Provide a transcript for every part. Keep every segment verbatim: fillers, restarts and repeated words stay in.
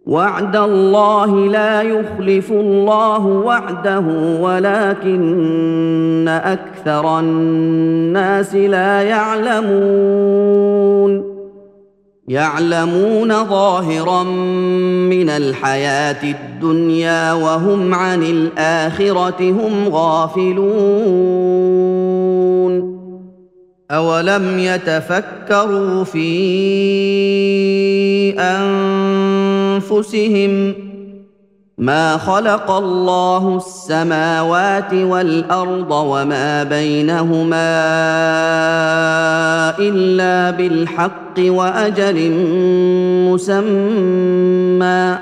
وعد الله لا يخلف الله وعده ولكن أكثر الناس لا يعلمون يعلمون ظاهرا من الحياة الدنيا وهم عن الآخرة هم غافلون أولم يتفكروا في أنفسهم ما خلق الله السماوات والأرض وما بينهما إلا بالحق وأجل مسمى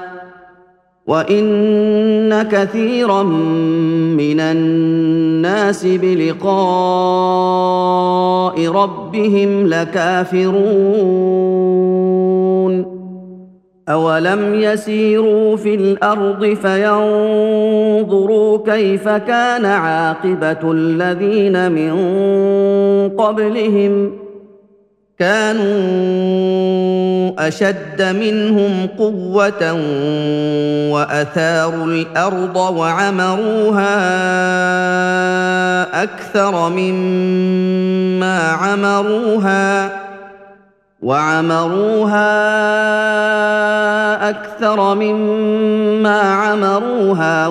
وإن كثيرا من الناس بلقاء ربهم لكافرون أولم يسيروا في الأرض فينظروا كيف كان عاقبة الذين من قبلهم كانوا أشد منهم قوة وأثاروا الأرض وعمروها أكثر مما عمروها وعمروها أكثر مما عمروها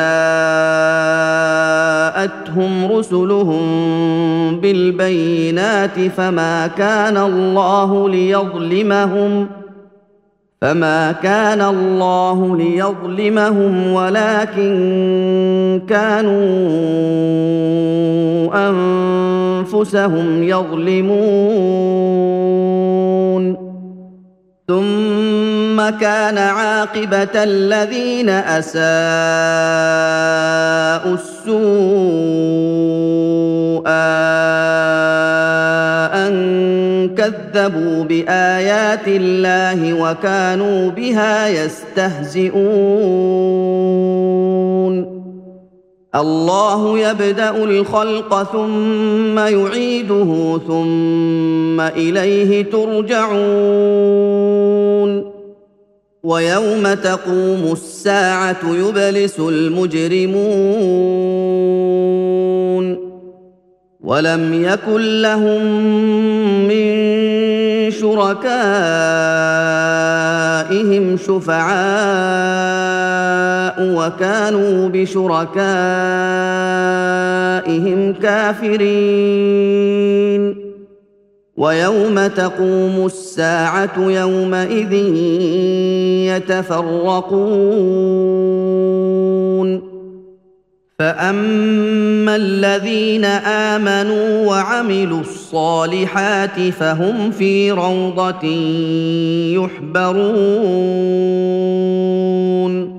وجاءتهم رسلهم بالبينات فما كان الله ليظلمهم فما كان الله ليظلمهم ولكن كانوا أنفسهم يظلمون ثم كان عاقبة الذين أساءوا السوء أن كذبوا بآيات الله وكانوا بها يستهزئون الله يبدأ الخلق ثم يعيده ثم إليه ترجعون ويوم تقوم الساعة يبلس المجرمون ولم يكن لهم من شركائهم شفعاء وكانوا بشركائهم كافرين ويوم تقوم الساعة يومئذ يتفرقون فأما الذين آمنوا وعملوا الصالحات فهم في روضة يحبرون